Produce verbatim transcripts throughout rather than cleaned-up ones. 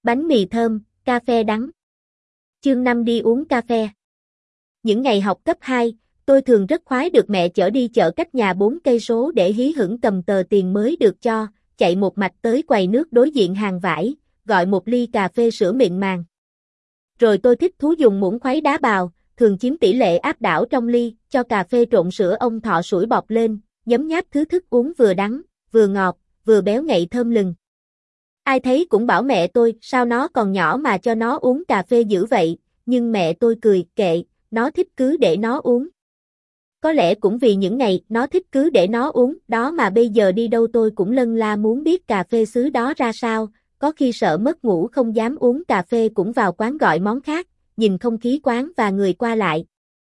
Bánh mì thơm, cà phê đắng. Chương năm đi uống cà phê. Những ngày học cấp hai, tôi thường rất khoái được mẹ chở đi chợ cách nhà bốn cây số để hí hửng cầm tờ tiền mới được cho, chạy một mạch tới quầy nước đối diện hàng vải, gọi một ly cà phê sữa mịn màng. Rồi tôi thích thú dùng muỗng khuấy đá bào, thường chiếm tỷ lệ áp đảo trong ly, cho cà phê trộn sữa ông thọ sủi bọt lên, nhấm nháp thứ thức uống vừa đắng, vừa ngọt, vừa béo ngậy thơm lừng. Ai thấy cũng bảo mẹ tôi, sao nó còn nhỏ mà cho nó uống cà phê dữ vậy, nhưng mẹ tôi cười, kệ, nó thích cứ để nó uống. Có lẽ cũng vì những ngày nó thích cứ để nó uống, đó mà bây giờ đi đâu tôi cũng lân la muốn biết cà phê xứ đó ra sao, có khi sợ mất ngủ không dám uống cà phê cũng vào quán gọi món khác, nhìn không khí quán và người qua lại.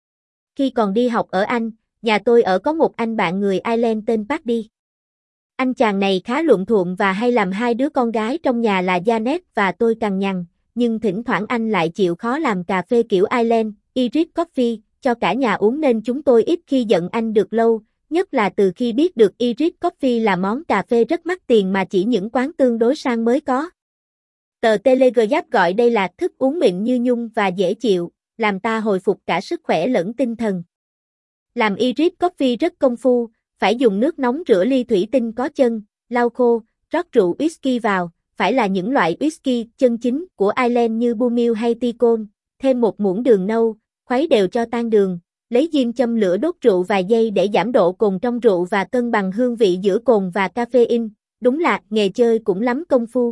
Khi còn đi học ở Anh, nhà tôi ở có một anh bạn người Ireland tên Paddy. Anh chàng này khá luộm thuộm và hay làm hai đứa con gái trong nhà là Janet và tôi cằn nhằn, nhưng thỉnh thoảng anh lại chịu khó làm cà phê kiểu Ireland, Irish Coffee, cho cả nhà uống nên chúng tôi ít khi giận anh được lâu, nhất là từ khi biết được Irish Coffee là món cà phê rất mắc tiền mà chỉ những quán tương đối sang mới có. Tờ Telegraph gọi đây là thức uống mịn như nhung và dễ chịu, làm ta hồi phục cả sức khỏe lẫn tinh thần. Làm Irish Coffee rất công phu, phải dùng nước nóng rửa ly thủy tinh có chân, lau khô, rót rượu whisky vào, phải là những loại whisky chân chính của Ireland như Bumil hay Ticon, thêm một muỗng đường nâu, khuấy đều cho tan đường, lấy diêm châm lửa đốt rượu vài giây để giảm độ cồn trong rượu và cân bằng hương vị giữa cồn và caffeine, đúng là nghề chơi cũng lắm công phu.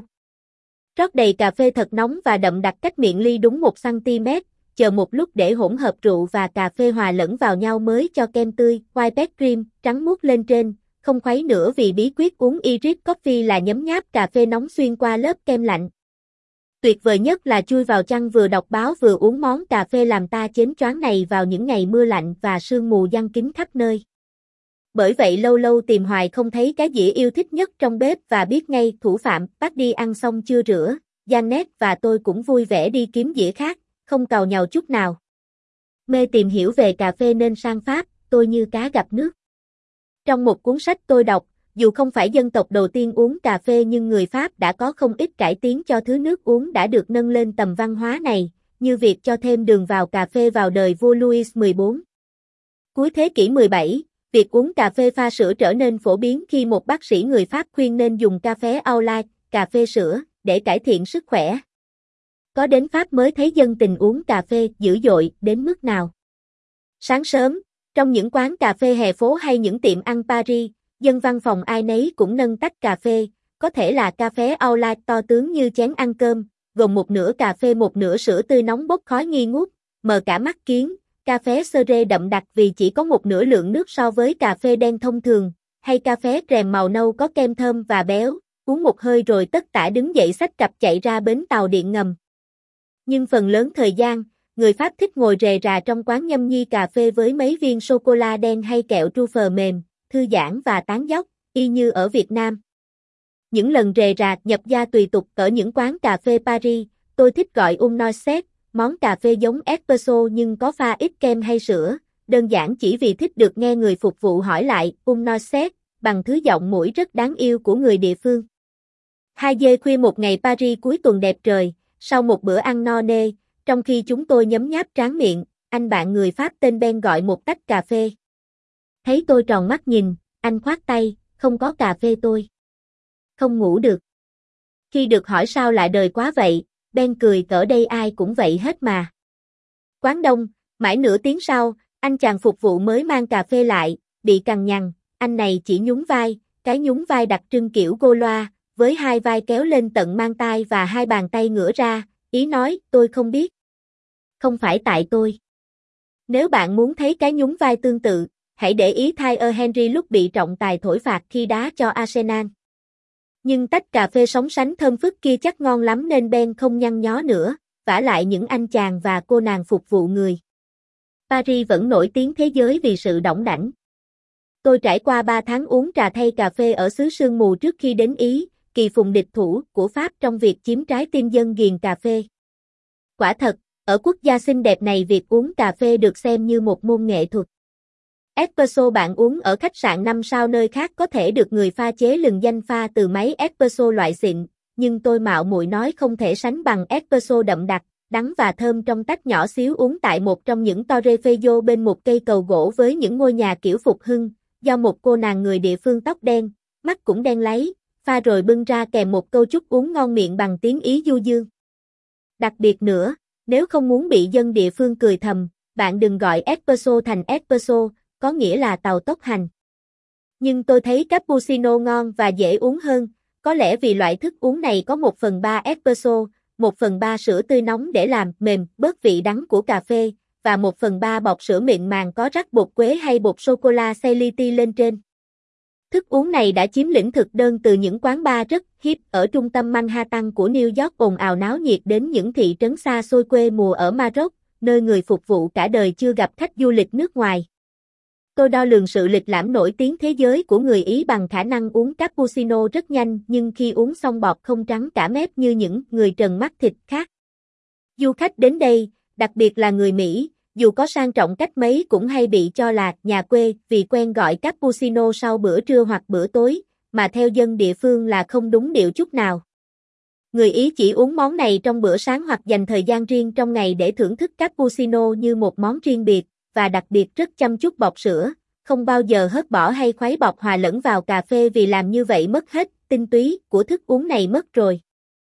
Rót đầy cà phê thật nóng và đậm đặc cách miệng ly đúng một xăng-ti-mét, chờ một lúc để hỗn hợp rượu và cà phê hòa lẫn vào nhau mới cho kem tươi, whipped cream, trắng muốt lên trên, không khuấy nữa vì bí quyết uống Irish Coffee là nhấm nháp cà phê nóng xuyên qua lớp kem lạnh. Tuyệt vời nhất là chui vào chăn vừa đọc báo vừa uống món cà phê làm ta chến choáng này vào những ngày mưa lạnh và sương mù giăng kín khắp nơi. Bởi vậy lâu lâu tìm hoài không thấy cái dĩa yêu thích nhất trong bếp và biết ngay thủ phạm, bắt đi ăn xong chưa rửa, Janet và tôi cũng vui vẻ đi kiếm dĩa khác, không càu nhàu chút nào. Mê tìm hiểu về cà phê nên sang Pháp, tôi như cá gặp nước. Trong một cuốn sách tôi đọc, dù không phải dân tộc đầu tiên uống cà phê nhưng người Pháp đã có không ít cải tiến cho thứ nước uống đã được nâng lên tầm văn hóa này, như việc cho thêm đường vào cà phê vào đời vua Louis mười bốn. Cuối thế kỷ mười bảy, việc uống cà phê pha sữa trở nên phổ biến khi một bác sĩ người Pháp khuyên nên dùng cà phê au lait, cà phê sữa, để cải thiện sức khỏe. Có đến Pháp mới thấy dân tình uống cà phê dữ dội đến mức nào. Sáng sớm, trong những quán cà phê hè phố hay những tiệm ăn Paris, dân văn phòng ai nấy cũng nâng tách cà phê, có thể là cà phê au lait to tướng như chén ăn cơm, gồm một nửa cà phê một nửa sữa tươi nóng bốc khói nghi ngút, mờ cả mắt kiến, cà phê sơ rê đậm đặc vì chỉ có một nửa lượng nước so với cà phê đen thông thường, hay cà phê rèm màu nâu có kem thơm và béo, uống một hơi rồi tất tả đứng dậy xách cặp chạy ra bến tàu điện ngầm. Nhưng phần lớn thời gian, người Pháp thích ngồi rề rà trong quán nhâm nhi cà phê với mấy viên sô-cô-la đen hay kẹo truffle mềm, thư giãn và tán dóc, y như ở Việt Nam. Những lần rề rà nhập gia tùy tục ở những quán cà phê Paris, tôi thích gọi un noisette, món cà phê giống espresso nhưng có pha ít kem hay sữa, đơn giản chỉ vì thích được nghe người phục vụ hỏi lại un noisette bằng thứ giọng mũi rất đáng yêu của người địa phương. Hai giờ khuya một ngày Paris cuối tuần đẹp trời, sau một bữa ăn no nê, trong khi chúng tôi nhấm nháp tráng miệng, anh bạn người Pháp tên Ben gọi một tách cà phê. Thấy tôi tròn mắt nhìn, anh khoát tay, không có cà phê tôi không ngủ được. Khi được hỏi sao lại đời quá vậy, Ben cười, ở đây ai cũng vậy hết mà. Quán đông, mãi nửa tiếng sau, anh chàng phục vụ mới mang cà phê lại, bị cằn nhằn, anh này chỉ nhún vai, cái nhún vai đặc trưng kiểu Gaulois, với hai vai kéo lên tận mang tai và hai bàn tay ngửa ra, ý nói, tôi không biết. Không phải tại tôi. Nếu bạn muốn thấy cái nhún vai tương tự, hãy để ý Thierry Henry lúc bị trọng tài thổi phạt khi đá cho Arsenal. Nhưng tách cà phê sóng sánh thơm phức kia chắc ngon lắm nên Ben không nhăn nhó nữa, vả lại những anh chàng và cô nàng phục vụ người. Paris vẫn nổi tiếng thế giới vì sự đỏng đảnh. Tôi trải qua ba tháng uống trà thay cà phê ở xứ sương mù trước khi đến Ý, kỳ phùng địch thủ của Pháp trong việc chiếm trái tim dân ghiền cà phê. Quả thật, ở quốc gia xinh đẹp này việc uống cà phê được xem như một môn nghệ thuật. Espresso bạn uống ở khách sạn năm sao nơi khác có thể được người pha chế lừng danh pha từ máy espresso loại xịn, nhưng tôi mạo muội nói không thể sánh bằng espresso đậm đặc, đắng và thơm trong tách nhỏ xíu uống tại một trong những torrefeuille bên một cây cầu gỗ với những ngôi nhà kiểu phục hưng, do một cô nàng người địa phương tóc đen, mắt cũng đen láy, pha rồi bưng ra kèm một câu chúc uống ngon miệng bằng tiếng Ý du dương. Đặc biệt nữa, nếu không muốn bị dân địa phương cười thầm, bạn đừng gọi espresso thành espresso, có nghĩa là tàu tốc hành. Nhưng tôi thấy cappuccino ngon và dễ uống hơn, có lẽ vì loại thức uống này có một phần ba espresso, một phần ba sữa tươi nóng để làm mềm, bớt vị đắng của cà phê, và một phần ba bọc sữa mịn màng có rắc bột quế hay bột sô-cô-la xay li ti lên trên. Thức uống này đã chiếm lĩnh thực đơn từ những quán bar rất hip ở trung tâm Manhattan của New York ồn ào náo nhiệt đến những thị trấn xa xôi quê mùa ở Maroc, nơi người phục vụ cả đời chưa gặp khách du lịch nước ngoài. Tôi đo lường sự lịch lãm nổi tiếng thế giới của người Ý bằng khả năng uống cappuccino rất nhanh, nhưng khi uống xong bọt không trắng cả mép như những người trần mắt thịt khác. Du khách đến đây, đặc biệt là người Mỹ, dù có sang trọng cách mấy cũng hay bị cho là nhà quê vì quen gọi cappuccino sau bữa trưa hoặc bữa tối, mà theo dân địa phương là không đúng điệu chút nào. Người Ý chỉ uống món này trong bữa sáng hoặc dành thời gian riêng trong ngày để thưởng thức cappuccino như một món riêng biệt, và đặc biệt rất chăm chút bọt sữa, không bao giờ hớt bỏ hay khuấy bọt hòa lẫn vào cà phê vì làm như vậy mất hết tinh túy của thức uống này mất rồi.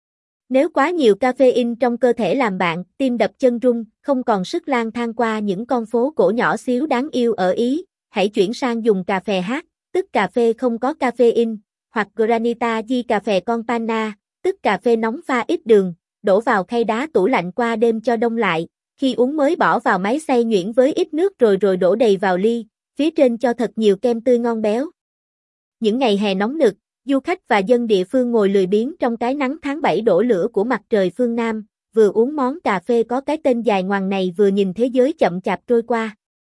Nếu quá nhiều caffeine trong cơ thể làm bạn tim đập chân rung, không còn sức lang thang qua những con phố cổ nhỏ xíu đáng yêu ở Ý, hãy chuyển sang dùng cà phê hát, tức cà phê không có caffeine, hoặc Granita di cà phê con panna, tức cà phê nóng pha ít đường, đổ vào khay đá tủ lạnh qua đêm cho đông lại, khi uống mới bỏ vào máy xay nhuyễn với ít nước rồi rồi đổ đầy vào ly, phía trên cho thật nhiều kem tươi ngon béo. Những ngày hè nóng nực, du khách và dân địa phương ngồi lười biếng trong cái nắng tháng bảy đổ lửa của mặt trời phương Nam, vừa uống món cà phê có cái tên dài ngoằng này vừa nhìn thế giới chậm chạp trôi qua.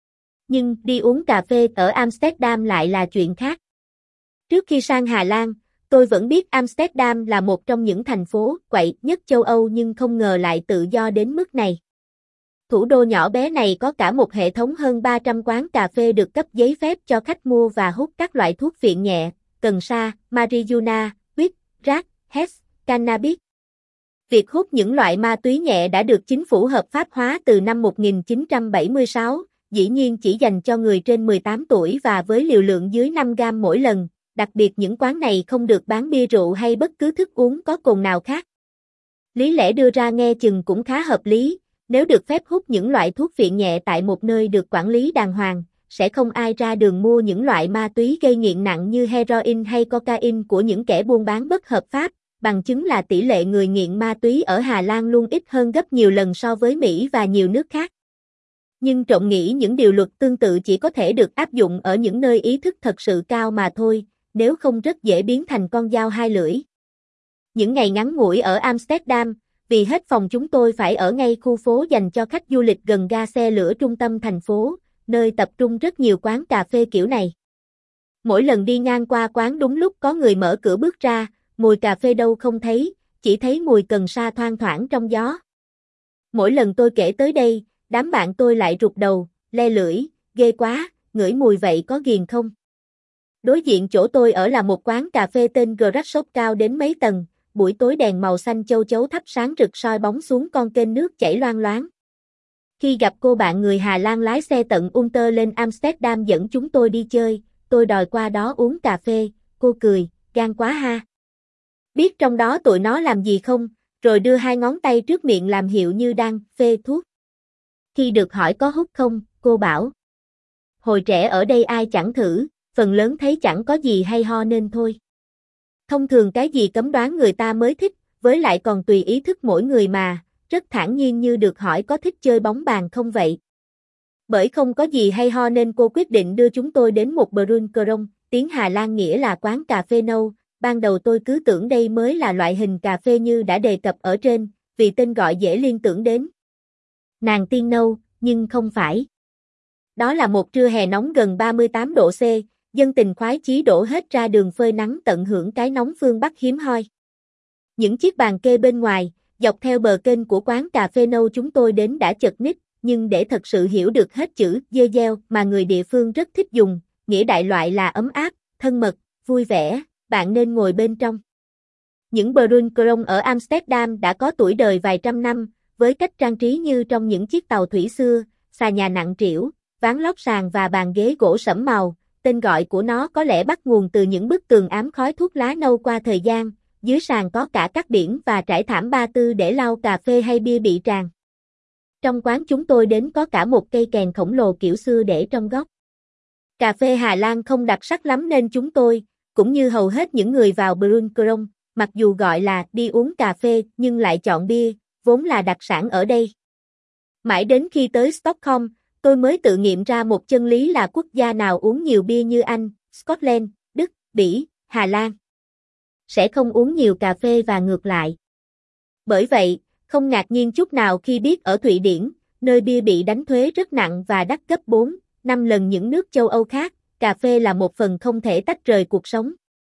Nhưng đi uống cà phê ở Amsterdam lại là chuyện khác. Trước khi sang Hà Lan, tôi vẫn biết Amsterdam là một trong những thành phố quậy nhất châu Âu nhưng không ngờ lại tự do đến mức này. Thủ đô nhỏ bé này có cả một hệ thống hơn ba trăm quán cà phê được cấp giấy phép cho khách mua và hút các loại thuốc phiện nhẹ, cần sa, marijuana, weed, crack, hash, cannabis. Việc hút những loại ma túy nhẹ đã được chính phủ hợp pháp hóa từ năm một nghìn chín trăm bảy mươi sáu, dĩ nhiên chỉ dành cho người trên mười tám tuổi và với liều lượng dưới năm gam mỗi lần, đặc biệt những quán này không được bán bia rượu hay bất cứ thức uống có cồn nào khác. Lý lẽ đưa ra nghe chừng cũng khá hợp lý, nếu được phép hút những loại thuốc phiện nhẹ tại một nơi được quản lý đàng hoàng, sẽ không ai ra đường mua những loại ma túy gây nghiện nặng như heroin hay cocaine của những kẻ buôn bán bất hợp pháp, bằng chứng là tỷ lệ người nghiện ma túy ở Hà Lan luôn ít hơn gấp nhiều lần so với Mỹ và nhiều nước khác. Nhưng trộm nghĩ những điều luật tương tự chỉ có thể được áp dụng ở những nơi ý thức thật sự cao mà thôi, nếu không rất dễ biến thành con dao hai lưỡi. Những ngày ngắn ngủi ở Amsterdam, vì hết phòng chúng tôi phải ở ngay khu phố dành cho khách du lịch gần ga xe lửa trung tâm thành phố, nơi tập trung rất nhiều quán cà phê kiểu này. Mỗi lần đi ngang qua quán đúng lúc có người mở cửa bước ra, mùi cà phê đâu không thấy, chỉ thấy mùi cần sa thoang thoảng trong gió. Mỗi lần tôi kể tới đây, đám bạn tôi lại rụt đầu, le lưỡi, ghê quá, ngửi mùi vậy có ghiền không? Đối diện chỗ tôi ở là một quán cà phê tên Grass Shop cao đến mấy tầng, buổi tối đèn màu xanh châu chấu thắp sáng rực soi bóng xuống con kênh nước chảy loang loáng. Khi gặp cô bạn người Hà Lan lái xe tận Unter lên Amsterdam dẫn chúng tôi đi chơi, tôi đòi qua đó uống cà phê, cô cười, gan quá ha. Biết trong đó tụi nó làm gì không, rồi đưa hai ngón tay trước miệng làm hiệu như đang phê thuốc. Khi được hỏi có hút không, cô bảo. Hồi trẻ ở đây ai chẳng thử, phần lớn thấy chẳng có gì hay ho nên thôi. Thông thường cái gì cấm đoán người ta mới thích, với lại còn tùy ý thức mỗi người mà, rất thản nhiên như được hỏi có thích chơi bóng bàn không vậy. Bởi không có gì hay ho nên cô quyết định đưa chúng tôi đến một Brun Krong, tiếng Hà Lan nghĩa là quán cà phê nâu. Ban đầu tôi cứ tưởng đây mới là loại hình cà phê như đã đề cập ở trên, vì tên gọi dễ liên tưởng đến nàng tiên nâu, nhưng không phải. Đó là một trưa hè nóng gần ba mươi tám độ C, dân tình khoái chí đổ hết ra đường phơi nắng tận hưởng cái nóng phương Bắc hiếm hoi. Những chiếc bàn kê bên ngoài, dọc theo bờ kênh của quán cà phê nâu chúng tôi đến đã chật ních, nhưng để thật sự hiểu được hết chữ dê gieo mà người địa phương rất thích dùng, nghĩa đại loại là ấm áp, thân mật, vui vẻ, bạn nên ngồi bên trong. Những Brunkeron ở Amsterdam đã có tuổi đời vài trăm năm, với cách trang trí như trong những chiếc tàu thủy xưa, xà nhà nặng trĩu, ván lót sàn và bàn ghế gỗ sẫm màu. Tên gọi của nó có lẽ bắt nguồn từ những bức tường ám khói thuốc lá nâu qua thời gian, dưới sàn có cả các biển và trải thảm ba tư để lau cà phê hay bia bị tràn. Trong quán chúng tôi đến có cả một cây kèn khổng lồ kiểu xưa để trong góc. Cà phê Hà Lan không đặc sắc lắm nên chúng tôi, cũng như hầu hết những người vào Brunkeron, mặc dù gọi là đi uống cà phê nhưng lại chọn bia, vốn là đặc sản ở đây. Mãi đến khi tới Stockholm, tôi mới tự nghiệm ra một chân lý là quốc gia nào uống nhiều bia như Anh, Scotland, Đức, Bỉ, Hà Lan sẽ không uống nhiều cà phê và ngược lại. Bởi vậy, không ngạc nhiên chút nào khi biết ở Thụy Điển, nơi bia bị đánh thuế rất nặng và đắt gấp bốn, năm lần những nước châu Âu khác, cà phê là một phần không thể tách rời cuộc sống.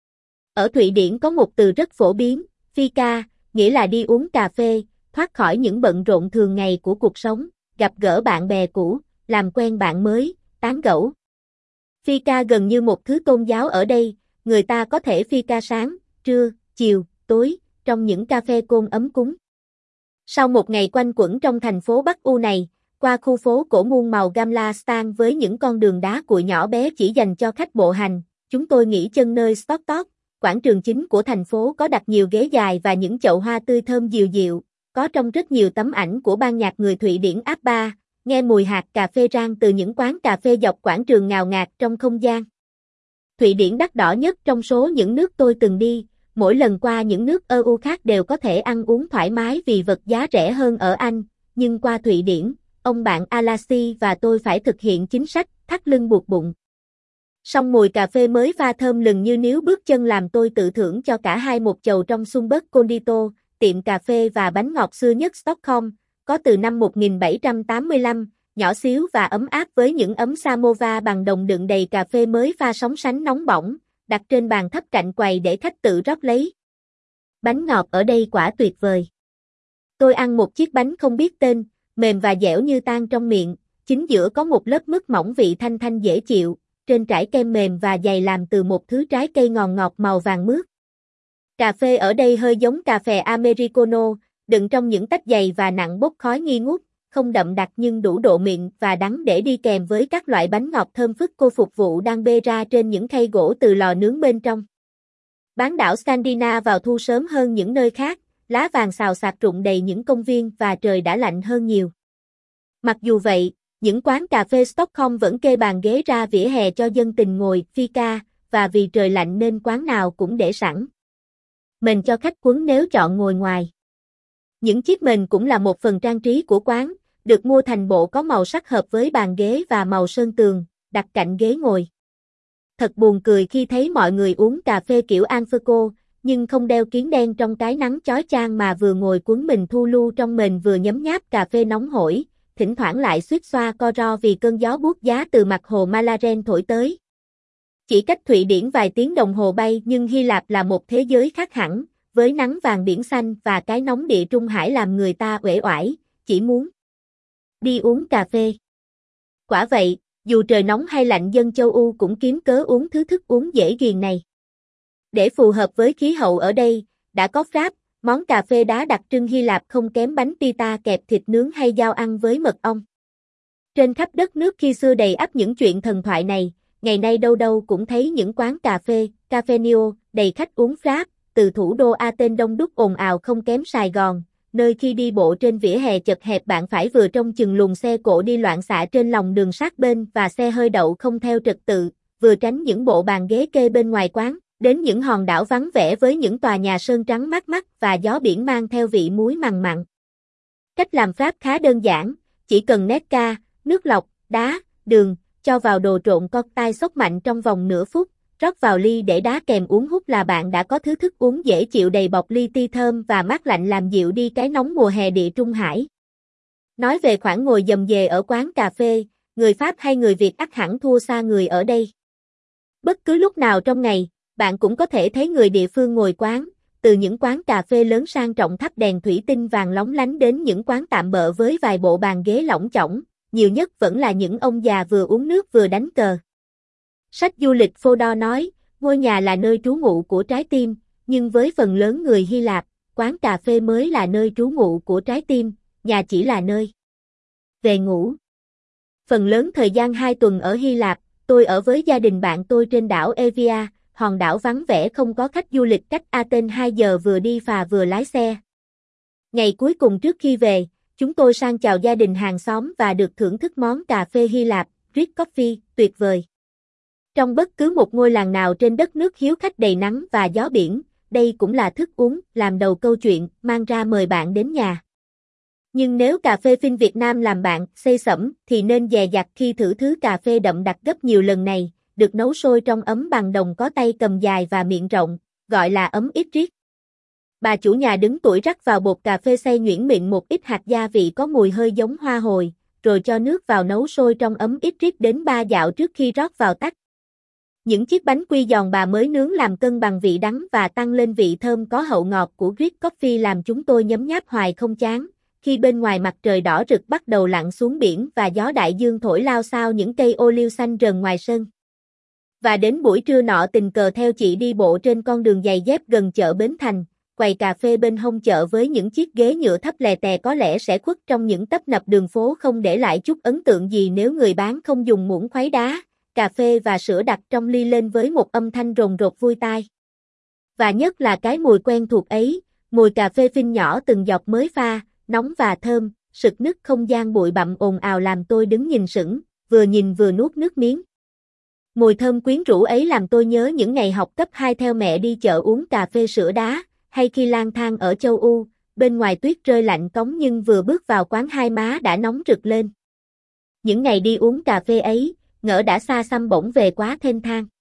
Ở Thụy Điển có một từ rất phổ biến, fika, nghĩa là đi uống cà phê, thoát khỏi những bận rộn thường ngày của cuộc sống, gặp gỡ bạn bè cũ, làm quen bạn mới, tán gẫu. Fika gần như một thứ tôn giáo ở đây, người ta có thể fika sáng, trưa, chiều, tối, trong những cà phê côn ấm cúng. Sau một ngày quanh quẩn trong thành phố Bắc U này, qua khu phố cổ muôn màu Gamla Stan với những con đường đá cuội nhỏ bé chỉ dành cho khách bộ hành, chúng tôi nghỉ chân nơi Stortorp, quảng trường chính của thành phố có đặt nhiều ghế dài và những chậu hoa tươi thơm dịu dịu, có trong rất nhiều tấm ảnh của ban nhạc người Thụy Điển ABBA, nghe mùi hạt cà phê rang từ những quán cà phê dọc quảng trường ngào ngạt trong không gian. Thụy Điển đắt đỏ nhất trong số những nước tôi từng đi, mỗi lần qua những nước e u khác đều có thể ăn uống thoải mái vì vật giá rẻ hơn ở Anh, nhưng qua Thụy Điển, ông bạn Alassi và tôi phải thực hiện chính sách thắt lưng buộc bụng. Song mùi cà phê mới pha thơm lừng như níu bước chân làm tôi tự thưởng cho cả hai một chầu trong Sundberg Condito, tiệm cà phê và bánh ngọt xưa nhất Stockholm, có từ năm một nghìn bảy trăm tám mươi lăm, nhỏ xíu và ấm áp với những ấm samovar bằng đồng đựng đầy cà phê mới pha sóng sánh nóng bỏng, đặt trên bàn thấp cạnh quầy để khách tự rót lấy. Bánh ngọt ở đây quả tuyệt vời. Tôi ăn một chiếc bánh không biết tên, mềm và dẻo như tan trong miệng, chính giữa có một lớp mứt mỏng vị thanh thanh dễ chịu, trên trải kem mềm và dày làm từ một thứ trái cây ngọt ngọt màu vàng mướt. Cà phê ở đây hơi giống cà phê Americano, đựng trong những tách dày và nặng bốc khói nghi ngút, không đậm đặc nhưng đủ độ mịn và đắng để đi kèm với các loại bánh ngọt thơm phức cô phục vụ đang bê ra trên những khay gỗ từ lò nướng bên trong. Bán đảo Scandinavia vào thu sớm hơn những nơi khác, lá vàng xào xạc rụng đầy những công viên và trời đã lạnh hơn nhiều. Mặc dù vậy, những quán cà phê Stockholm vẫn kê bàn ghế ra vỉa hè cho dân tình ngồi fika, và vì trời lạnh nên quán nào cũng để sẵn mền cho khách quấn nếu chọn ngồi ngoài. Những chiếc mền cũng là một phần trang trí của quán, được mua thành bộ có màu sắc hợp với bàn ghế và màu sơn tường, đặt cạnh ghế ngồi. Thật buồn cười khi thấy mọi người uống cà phê kiểu Anferco, nhưng không đeo kiếng đen trong cái nắng chói chang mà vừa ngồi quấn mình thu lu trong mền vừa nhấm nháp cà phê nóng hổi, thỉnh thoảng lại suýt xoa co ro vì cơn gió buốt giá từ mặt hồ Malaren thổi tới. Chỉ cách Thụy Điển vài tiếng đồng hồ bay nhưng Hy Lạp là một thế giới khác hẳn, với nắng vàng biển xanh và cái nóng địa Trung Hải làm người ta uể oải, chỉ muốn đi uống cà phê. Quả vậy, dù trời nóng hay lạnh dân châu Âu cũng kiếm cớ uống thứ thức uống dễ ghiền này. Để phù hợp với khí hậu ở đây, đã có Frap, món cà phê đá đặc trưng Hy Lạp không kém bánh pita kẹp thịt nướng hay dao ăn với mật ong. Trên khắp đất nước khi xưa đầy ắp những chuyện thần thoại này, ngày nay đâu đâu cũng thấy những quán cà phê, Cafenio, đầy khách uống Frap, từ thủ đô Athens đông đúc ồn ào không kém Sài Gòn, nơi khi đi bộ trên vỉa hè chật hẹp bạn phải vừa trông chừng luồng xe cộ đi loạn xạ trên lòng đường sát bên và xe hơi đậu không theo trật tự, vừa tránh những bộ bàn ghế kê bên ngoài quán, đến những hòn đảo vắng vẻ với những tòa nhà sơn trắng mát mắt và gió biển mang theo vị muối mằn mặn. Cách làm Frap khá đơn giản, chỉ cần nét ca, nước lọc, đá, đường, cho vào đồ trộn cocktail sốc mạnh trong vòng nửa phút, rót vào ly để đá kèm uống hút là bạn đã có thứ thức uống dễ chịu đầy bọc ly ti thơm và mát lạnh làm dịu đi cái nóng mùa hè địa Trung Hải. Nói về khoản ngồi dầm dề ở quán cà phê, người Pháp hay người Việt ắt hẳn thua xa người ở đây. Bất cứ lúc nào trong ngày, bạn cũng có thể thấy người địa phương ngồi quán, từ những quán cà phê lớn sang trọng thắp đèn thủy tinh vàng lóng lánh đến những quán tạm bợ với vài bộ bàn ghế lỏng chỏng, nhiều nhất vẫn là những ông già vừa uống nước vừa đánh cờ. Sách du lịch Fodor nói, ngôi nhà là nơi trú ngụ của trái tim, nhưng với phần lớn người Hy Lạp, quán cà phê mới là nơi trú ngụ của trái tim, nhà chỉ là nơi về ngủ. Phần lớn thời gian hai tuần ở Hy Lạp, tôi ở với gia đình bạn tôi trên đảo Evia, hòn đảo vắng vẻ không có khách du lịch cách Athens hai giờ vừa đi phà vừa lái xe. Ngày cuối cùng trước khi về, chúng tôi sang chào gia đình hàng xóm và được thưởng thức món cà phê Hy Lạp, Greek Coffee, tuyệt vời. Trong bất cứ một ngôi làng nào trên đất nước hiếu khách đầy nắng và gió biển, đây cũng là thức uống, làm đầu câu chuyện, mang ra mời bạn đến nhà. Nhưng nếu cà phê phin Việt Nam làm bạn say sẩm thì nên dè dặt khi thử thứ cà phê đậm đặc gấp nhiều lần này, được nấu sôi trong ấm bằng đồng có tay cầm dài và miệng rộng, gọi là ấm ít riết. Bà chủ nhà đứng tuổi rắc vào bột cà phê xay nhuyễn miệng một ít hạt gia vị có mùi hơi giống hoa hồi, rồi cho nước vào nấu sôi trong ấm ít riết đến ba dạo trước khi rót vào tắt. Những chiếc bánh quy giòn bà mới nướng làm cân bằng vị đắng và tăng lên vị thơm có hậu ngọt của Greek Coffee làm chúng tôi nhấm nháp hoài không chán. Khi bên ngoài mặt trời đỏ rực bắt đầu lặn xuống biển và gió đại dương thổi lao xao những cây ô liu xanh rờn ngoài sân. Và đến buổi trưa nọ tình cờ theo chị đi bộ trên con đường giày dép gần chợ Bến Thành, quầy cà phê bên hông chợ với những chiếc ghế nhựa thấp lè tè có lẽ sẽ khuất trong những tấp nập đường phố không để lại chút ấn tượng gì nếu người bán không dùng muỗng khuấy đá, cà phê và sữa đặc trong ly lên với một âm thanh rồn rột vui tai. Và nhất là cái mùi quen thuộc ấy, mùi cà phê phin nhỏ từng giọt mới pha, nóng và thơm, sực nức không gian bụi bặm ồn ào làm tôi đứng nhìn sững, vừa nhìn vừa nuốt nước miếng. Mùi thơm quyến rũ ấy làm tôi nhớ những ngày học cấp hai theo mẹ đi chợ uống cà phê sữa đá, hay khi lang thang ở châu Âu, bên ngoài tuyết rơi lạnh cống nhưng vừa bước vào quán hai má đã nóng rực lên. Những ngày đi uống cà phê ấy, ngỡ đã xa xăm bỗng về quá thênh thang.